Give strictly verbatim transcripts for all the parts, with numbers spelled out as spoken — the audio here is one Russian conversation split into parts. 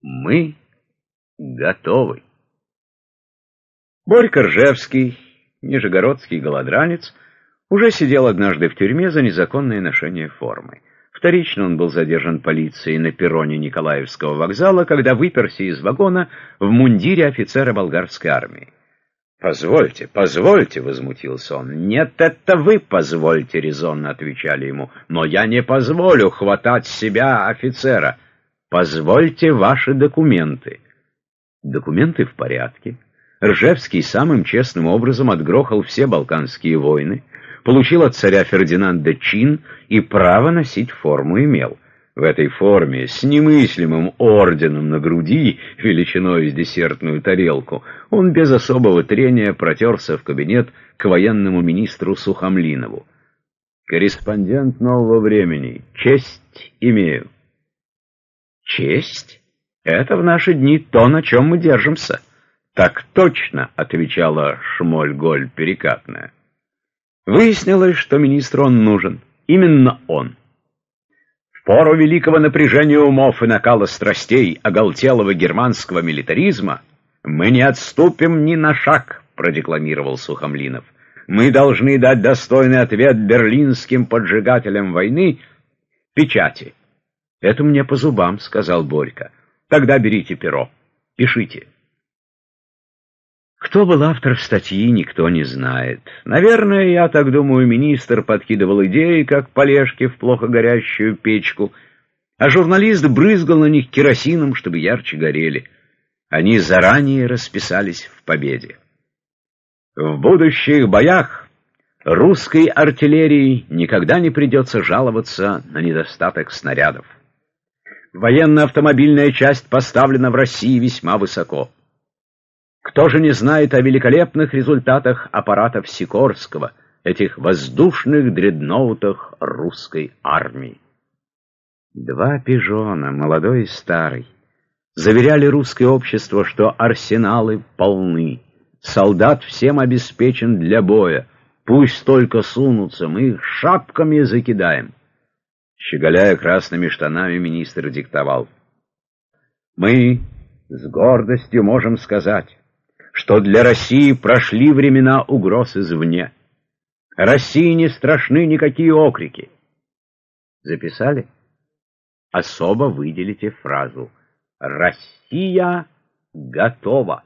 Мы готовы. Борька Ржевский, нижегородский голодранец, уже сидел однажды в тюрьме за незаконное ношение формы. Вторично он был задержан полицией на перроне Николаевского вокзала, когда выперся из вагона в мундире офицера болгарской армии. «Позвольте, позвольте», — возмутился он. «Нет, это вы позвольте», — резонно отвечали ему. «Но я не позволю хватать с себя офицера. Позвольте ваши документы». Документы в порядке. Ржевский самым честным образом отгрохал все балканские войны, получил от царя Фердинанда чин и право носить форму имел. В этой форме, с немыслимым орденом на груди, величиной с десертную тарелку, он без особого трения протерся в кабинет к военному министру Сухомлинову. «Корреспондент «Нового времени», честь имею». «Честь? Это в наши дни то, на чем мы держимся». «Так точно», — отвечала Шмоль-Голь перекатная. Выяснилось, что министру он нужен. Именно он. В пору великого напряжения умов и накала страстей оголтелого германского милитаризма мы не отступим ни на шаг, продекламировал Сухомлинов. Мы должны дать достойный ответ берлинским поджигателям войны печати. Это мне по зубам, сказал Борька. Тогда берите перо, пишите. Кто был автор статьи, никто не знает. Наверное, я так думаю, министр подкидывал идеи, как полежки в плохо горящую печку, а журналист брызгал на них керосином, чтобы ярче горели. Они заранее расписались в победе. В будущих боях русской артиллерии никогда не придется жаловаться на недостаток снарядов. Военно-автомобильная часть поставлена в России весьма высоко. Кто же не знает о великолепных результатах аппаратов Сикорского, этих воздушных дредноутах русской армии? Два пижона, молодой и старый, заверяли русское общество, что арсеналы полны, солдат всем обеспечен для боя, пусть только сунутся, мы их шапками закидаем. Щеголяя красными штанами, министр диктовал. Мы с гордостью можем сказать, что для России прошли времена угроз извне. России не страшны никакие окрики. Записали? Особо выделите фразу «Россия готова».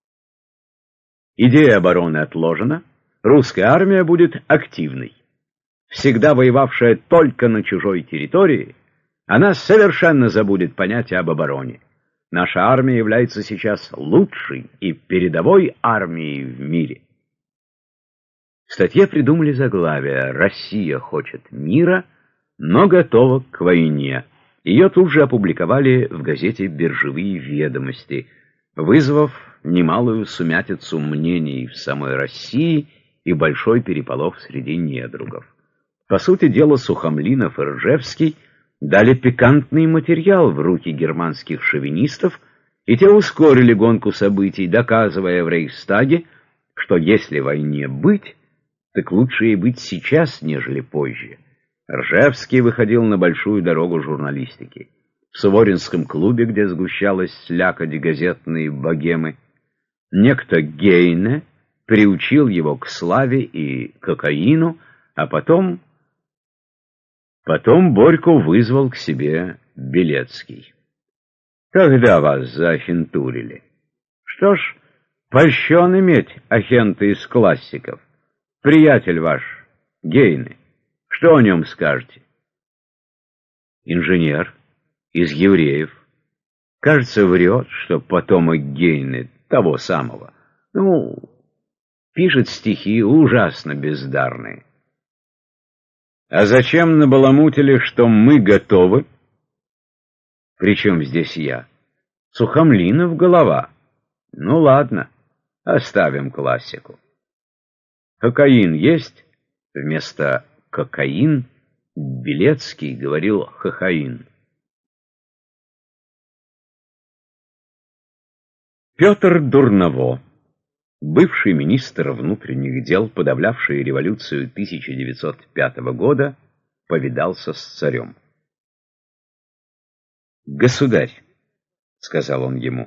Идея обороны отложена, русская армия будет активной. Всегда воевавшая только на чужой территории, она совершенно забудет понятие об обороне. Наша армия является сейчас лучшей и передовой армией в мире. В статье придумали заглавие «Россия хочет мира, но готова к войне». Ее тут же опубликовали в газете «Биржевые ведомости», вызвав немалую сумятицу мнений в самой России и большой переполох среди недругов. По сути дела, Сухомлинов и Ржевский дали пикантный материал в руки германских шовинистов, и те ускорили гонку событий, доказывая в Рейхстаге, что если войне быть, так лучше и быть сейчас, нежели позже. Ржевский выходил на большую дорогу журналистики. В Суворинском клубе, где сгущалась слякоть газетной богемы, некто Гейне приучил его к славе и кокаину, а потом... Потом Борьку вызвал к себе Белецкий. Когда вас заахентурили? Что ж, польщен иметь агента из классиков. Приятель ваш, Гейне, что о нем скажете? Инженер, из евреев. Кажется, врет, что потомок Гейне, того самого. Ну, пишет стихи ужасно бездарные. А зачем набаламутили, что мы готовы? Причем здесь я? Сухомлинов голова. Ну ладно, оставим классику. Кокаин есть? Вместо кокаин Белецкий говорил хохаин. Петр Дурново, бывший министр внутренних дел, подавлявший революцию тысяча девятьсот пятого года, повидался с царем. «Государь, сказал он ему.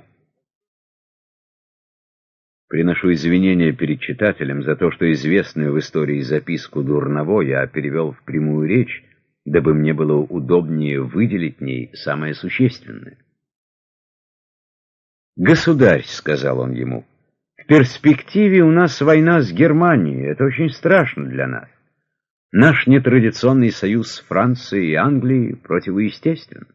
Приношу извинения перед читателем за то, что известную в истории записку Дурново я перевел в прямую речь, дабы мне было удобнее выделить в ней самое существенное. «Государь», — сказал он ему, — «в перспективе у нас война с Германией, это очень страшно для нас. Наш нетрадиционный союз с Францией и Англией противоестествен.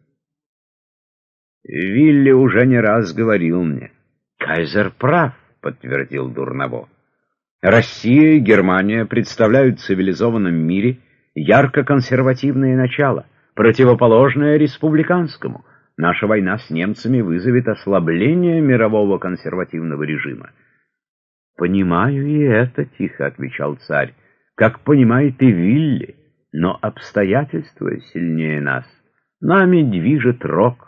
Вилли уже не раз говорил мне. Кайзер прав, подтвердил Дурново. Россия и Германия представляют в цивилизованном мире ярко-консервативное начало, противоположное республиканскому. Наша война с немцами вызовет ослабление мирового консервативного режима. «Понимаю и это», — тихо отвечал царь, — «как понимает и Вилли, но обстоятельства сильнее нас. Нами движет рок».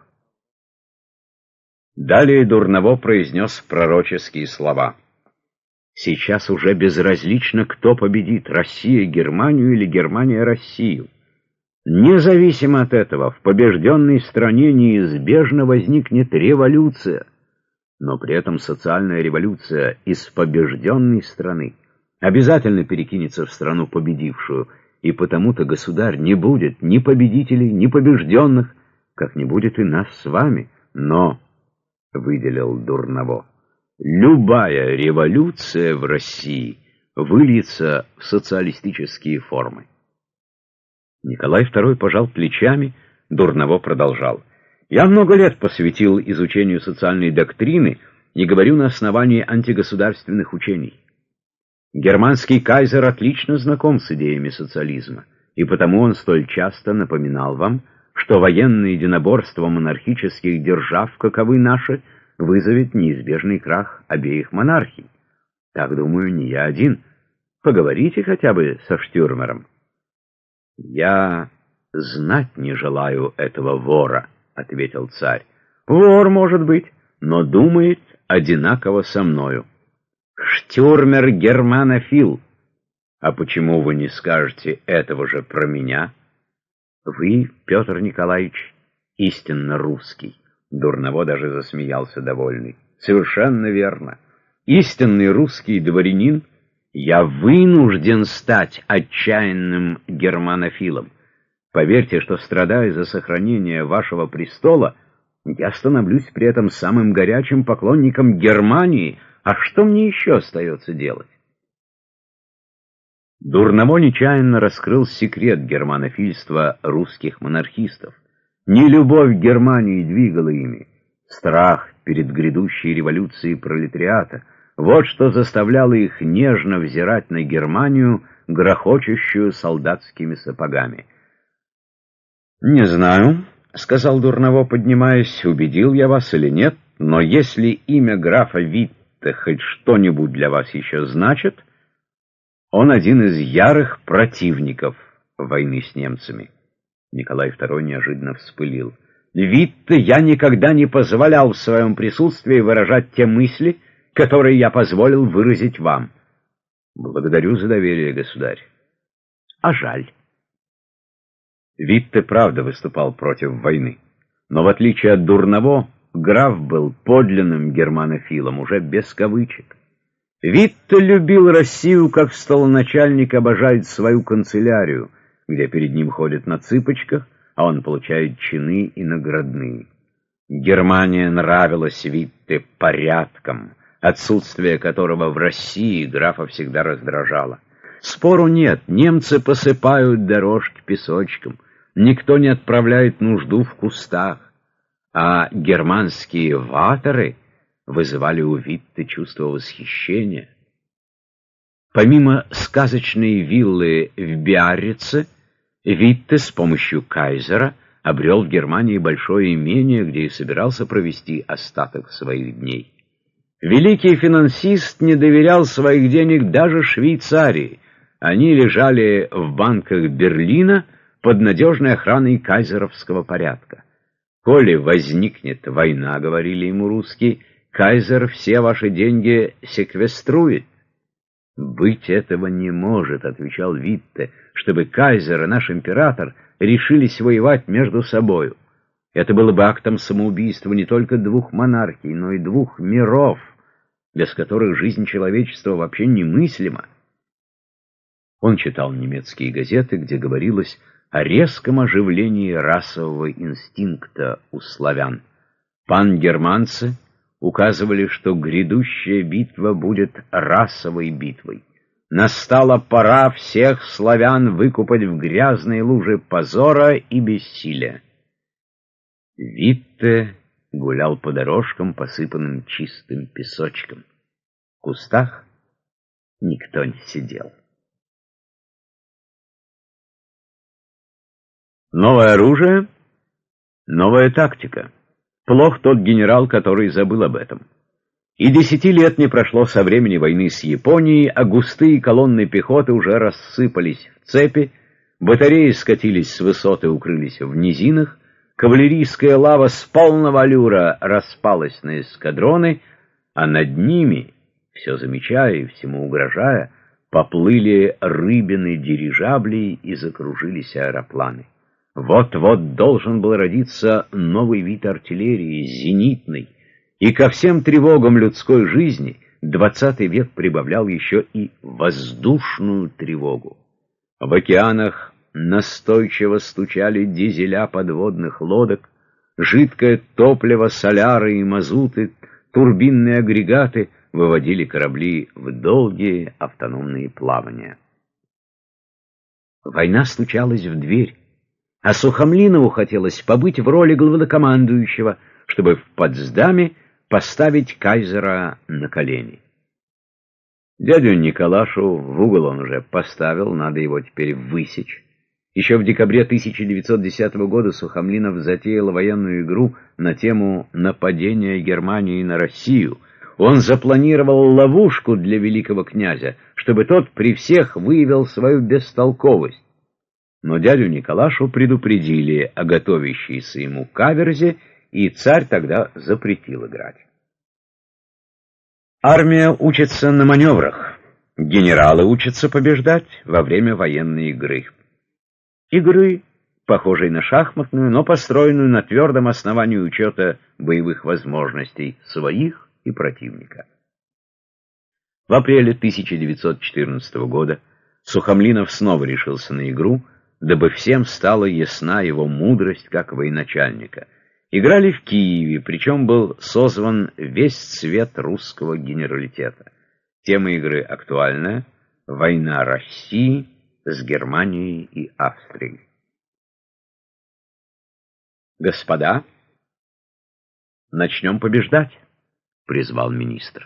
Далее Дурново произнес пророческие слова. «Сейчас уже безразлично, кто победит, Россия Германию или Германия Россию. Независимо от этого, в побежденной стране неизбежно возникнет революция, но при этом социальная революция из побежденной страны обязательно перекинется в страну победившую, и потому-то, государь, не будет ни победителей, ни побежденных, как не будет и нас с вами. Но, — выделил Дурново, — любая революция в России выльется в социалистические формы». Николай второй пожал плечами, Дурново продолжал. «Я много лет посвятил изучению социальной доктрины и говорю на основании антигосударственных учений. Германский кайзер отлично знаком с идеями социализма, и потому он столь часто напоминал вам, что военное единоборство монархических держав, каковы наши, вызовет неизбежный крах обеих монархий. Так, думаю, не я один. Поговорите хотя бы со Штюрмером». «Я знать не желаю этого вора», — ответил царь. «Вор, может быть, но думает одинаково со мною. Штюрмер германофил. А почему вы не скажете этого же про меня? Вы, Петр Николаевич, истинно русский». Дурново даже засмеялся довольный. «Совершенно верно. Истинный русский дворянин, я вынужден стать отчаянным германофилом. Поверьте, что, страдая за сохранение вашего престола, я становлюсь при этом самым горячим поклонником Германии. А что мне еще остается делать?» Дурново нечаянно раскрыл секрет германофильства русских монархистов. Не любовь к Германии двигала ими, страх перед грядущей революцией пролетариата. Вот что заставляло их нежно взирать на Германию, грохочущую солдатскими сапогами. «Не знаю», — сказал Дурново, поднимаясь, — «убедил я вас или нет, но если имя графа Витте хоть что-нибудь для вас еще значит, он один из ярых противников войны с немцами». Николай второй неожиданно вспылил. «Витте я никогда не позволял в своем присутствии выражать те мысли, которые я позволил выразить вам». «Благодарю за доверие, государь. А жаль». Витте правда выступал против войны, но в отличие от Дурново, граф был подлинным германофилом, уже без кавычек. Витте любил Россию, как столоначальник обожает свою канцелярию, где перед ним ходят на цыпочках, а он получает чины и наградные. Германия нравилась Витте порядком, отсутствие которого в России графа всегда раздражало. Спору нет, немцы посыпают дорожки песочком, никто не отправляет нужду в кустах, а германские ваторы вызывали у Витте чувство восхищения. Помимо сказочной виллы в Биаррице, Витте с помощью кайзера обрел в Германии большое имение, где и собирался провести остаток своих дней. Великий финансист не доверял своих денег даже Швейцарии. Они лежали в банках Берлина под надежной охраной кайзеровского порядка. «Коли возникнет война, — говорили ему русские, — кайзер все ваши деньги секвеструет». «Быть этого не может, — отвечал Витте, — чтобы кайзер и наш император решились воевать между собою. Это было бы актом самоубийства не только двух монархий, но и двух миров, без которых жизнь человечества вообще немыслима. Он читал немецкие газеты, где говорилось о резком оживлении расового инстинкта у славян. Пангерманцы указывали, что грядущая битва будет расовой битвой. Настала пора всех славян выкупать в грязной луже позора и бессилия. Витте гулял по дорожкам, посыпанным чистым песочком. В кустах никто не сидел. Новое оружие, новая тактика. Плох тот генерал, который забыл об этом. И десяти лет не прошло со времени войны с Японией, а густые колонны пехоты уже рассыпались в цепи, батареи скатились с высоты, укрылись в низинах, кавалерийская лава с полного аллюра распалась на эскадроны, а над ними, все замечая и всему угрожая, поплыли рыбины дирижаблей и закружились аэропланы. Вот-вот должен был родиться новый вид артиллерии, зенитный, и ко всем тревогам людской жизни двадцатый век прибавлял еще и воздушную тревогу. В океанах настойчиво стучали дизеля подводных лодок, жидкое топливо, соляры и мазуты, турбинные агрегаты выводили корабли в долгие автономные плавания. Война стучалась в дверь, а Сухомлинову хотелось побыть в роли главнокомандующего, чтобы в Потсдаме поставить кайзера на колени. Дядю Николашу в угол он уже поставил, надо его теперь высечь. Еще в декабре тысяча девятьсот десятого года Сухомлинов затеял военную игру на тему нападения Германии на Россию. Он запланировал ловушку для великого князя, чтобы тот при всех выявил свою бестолковость. Но дядю Николашу предупредили о готовящейся ему каверзе, и царь тогда запретил играть. Армия учится на маневрах, генералы учатся побеждать во время военной игры. Игры, похожей на шахматную, но построенную на твердом основании учета боевых возможностей своих и противника. В апреле тысяча девятьсот четырнадцатого года Сухомлинов снова решился на игру, дабы всем стала ясна его мудрость как военачальника. Играли в Киеве, причем был созван весь цвет русского генералитета. Тема игры актуальная — война России с Германией и Австрией. «Господа, начнем побеждать», — призвал министр.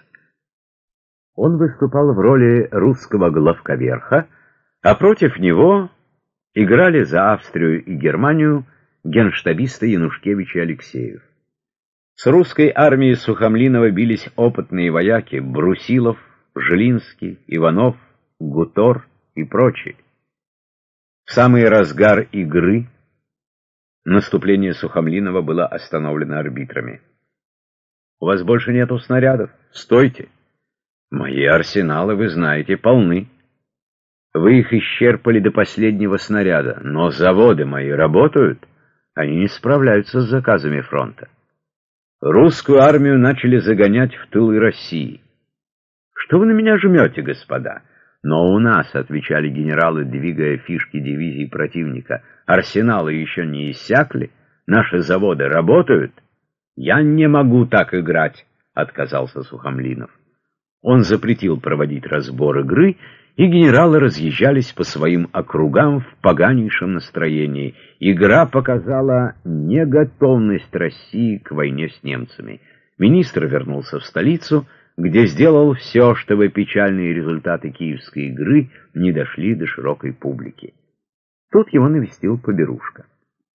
Он выступал в роли русского главковерха, а против него играли за Австрию и Германию генштабисты Янушкевич и Алексеев. С русской армией Сухомлинова бились опытные вояки Брусилов, Жилинский, Иванов, Гутор и прочие. В самый разгар игры наступление Сухомлинова было остановлено арбитрами. «У вас больше нету снарядов? Стойте! Мои арсеналы, вы знаете, полны. Вы их исчерпали до последнего снаряда, но заводы мои работают, они не справляются с заказами фронта. Русскую армию начали загонять в тылы России. Что вы на меня жмете, господа? Но у нас, — отвечали генералы, двигая фишки дивизий противника, — арсеналы еще не иссякли, наши заводы работают. Я не могу так играть, — отказался Сухомлинов. Он запретил проводить разбор игры, и генералы разъезжались по своим округам в поганейшем настроении. Игра показала неготовность России к войне с немцами. Министр вернулся в столицу, где сделал все, чтобы печальные результаты киевской игры не дошли до широкой публики. Тут его навестил Поберушка.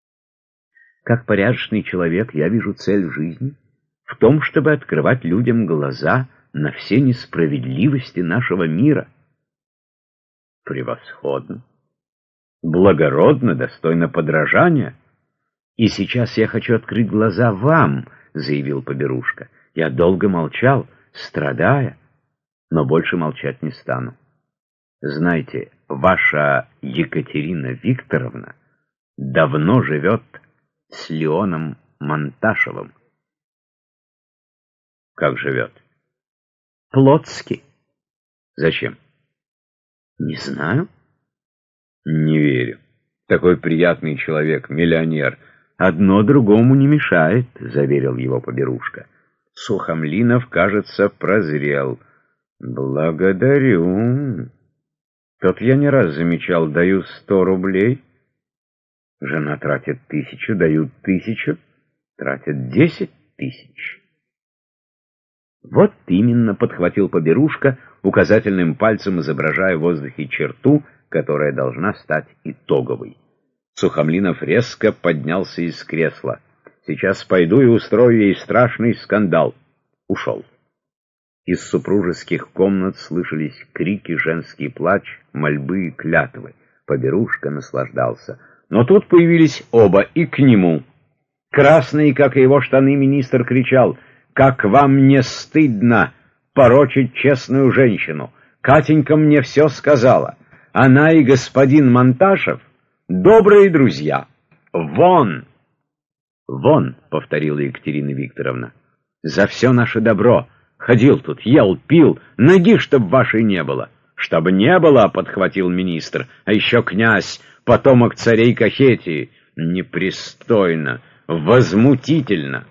«Как порядочный человек я вижу цель жизни в том, чтобы открывать людям глаза на все несправедливости нашего мира». «Превосходно! Благородно, достойно подражания. И сейчас я хочу открыть глаза вам», — заявил Поберушка. «Я долго молчал, страдая, но больше молчать не стану. Знаете, ваша Екатерина Викторовна давно живет с Леоном Монташевым. Как живет? Плотски. Зачем? Не знаю. Не верю. Такой приятный человек, миллионер. Одно другому не мешает, заверил его Поберушка. Сухомлинов, кажется, прозрел. Благодарю. Тот я не раз замечал, даю сто рублей. Жена тратит тысячу, дают тысячу, тратят десять тысяч. Вот именно, подхватил Поберушка, указательным пальцем изображая в воздухе черту, которая должна стать итоговой. Сухомлинов резко поднялся из кресла. Сейчас пойду и устрою ей страшный скандал. Ушел. Из супружеских комнат слышались крики, женский плач, мольбы и клятвы. Поберушка наслаждался. Но тут появились оба, и к нему. Красный, как и его штаны, министр кричал: «Как вам не стыдно порочить честную женщину? Катенька мне все сказала. Она и господин Монташев — добрые друзья. Вон!» «Вон!» — повторила Екатерина Викторовна. «За все наше добро. Ходил тут, ел, пил, ноги чтоб вашей не было». «Чтоб не было!» — подхватил министр. «А еще князь, потомок царей Кахетии. Непристойно, возмутительно!»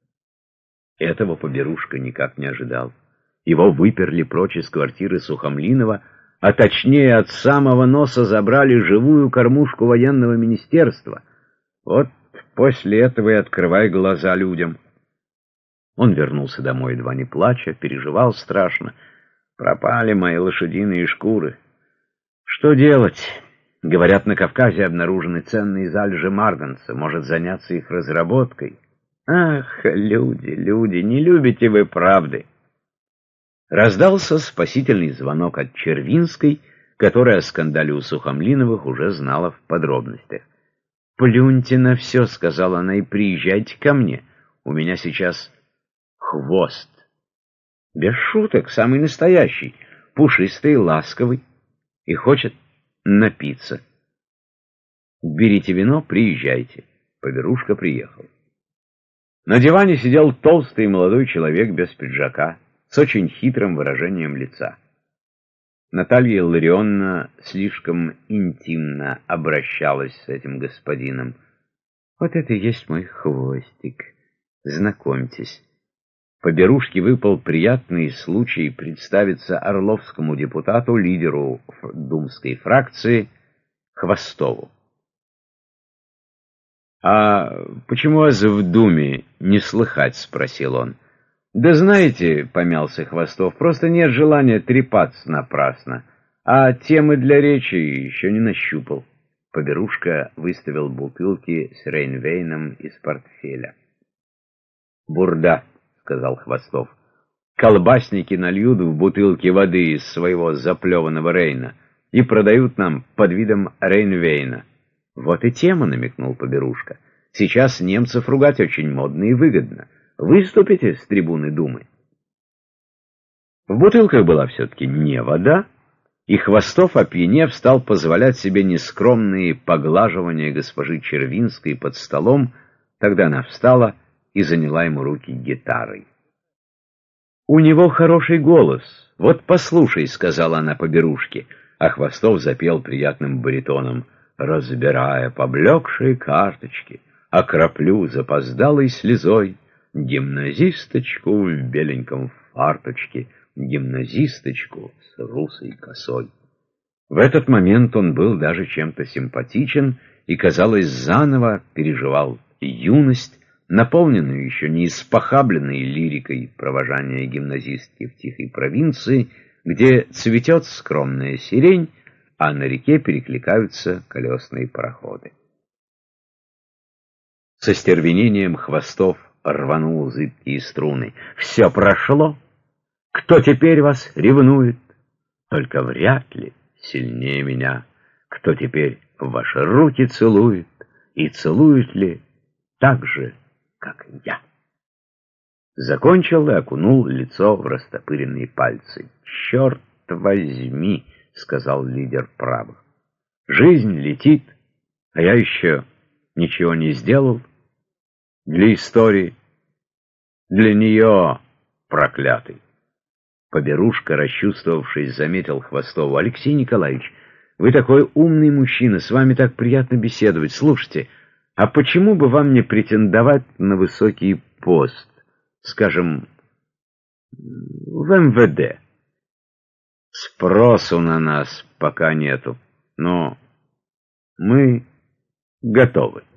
Этого Поберушка никак не ожидал. Его выперли прочь из квартиры Сухомлинова, а точнее от самого носа забрали живую кормушку военного министерства. Вот после этого и открывай глаза людям. Он вернулся домой, едва не плача, переживал страшно. Пропали мои лошадиные шкуры. Что делать? Говорят, на Кавказе обнаружены ценные залежи марганца. Может заняться их разработкой? Ах, люди, люди, не любите вы правды. Раздался спасительный звонок от Червинской, которая о скандале у Сухомлиновых уже знала в подробностях. «Плюньте на все», — сказала она, — «и приезжайте ко мне. У меня сейчас хвост. Без шуток, самый настоящий, пушистый, ласковый, и хочет напиться. Берите вино, приезжайте». Поберушка приехал. На диване сидел толстый молодой человек без пиджака, с очень хитрым выражением лица. Наталья Илларионовна слишком интимно обращалась с этим господином. «Вот это и есть мой хвостик. Знакомьтесь». Поберушке выпал приятный случай представиться орловскому депутату, лидеру думской фракции Хвостову. «А почему вас в Думе не слыхать?» — спросил он. «Да знаете, — помялся Хвостов, — просто нет желания трепаться напрасно, а темы для речи еще не нащупал». Поберушка выставил бутылки с рейнвейном из портфеля. «Бурда», — сказал Хвостов. «Колбасники нальют в бутылки воды из своего заплеванного рейна и продают нам под видом рейнвейна». «Вот и тема», — намекнул Поберушка. «Сейчас немцев ругать очень модно и выгодно. Выступите с трибуны Думы». В бутылках была все-таки не вода, и Хвостов, опьянев, стал позволять себе нескромные поглаживания госпожи Червинской под столом. Тогда она встала и заняла ему руки гитарой. «У него хороший голос. Вот послушай», — сказала она Поберушке, а Хвостов запел приятным баритоном: «Разбирая поблекшие карточки, окроплю запоздалой слезой гимназисточку в беленьком фарточке, гимназисточку с русой косой». В этот момент он был даже чем-то симпатичен и, казалось, заново переживал юность, наполненную еще не испохабленной лирикой провожания гимназистки в тихой провинции, где цветет скромная сирень, а на реке перекликаются колесные пароходы. Со стервенением Хвостов рванул зыбкие струны. «Все прошло. Кто теперь вас ревнует? Только вряд ли сильнее меня. Кто теперь ваши руки целует? И целует ли так же, как я?» Закончил и окунул лицо в растопыренные пальцы. «Черт возьми», — сказал лидер правых. «Жизнь летит, а я еще ничего не сделал. Для истории. Для нее, проклятый. Поберушка, расчувствовавшись, заметил Хвостову: «Алексей Николаевич, вы такой умный мужчина, с вами так приятно беседовать. Слушайте, а почему бы вам не претендовать на высокий пост, скажем, в эм вэ дэ? Спросу на нас пока нету, но мы готовы».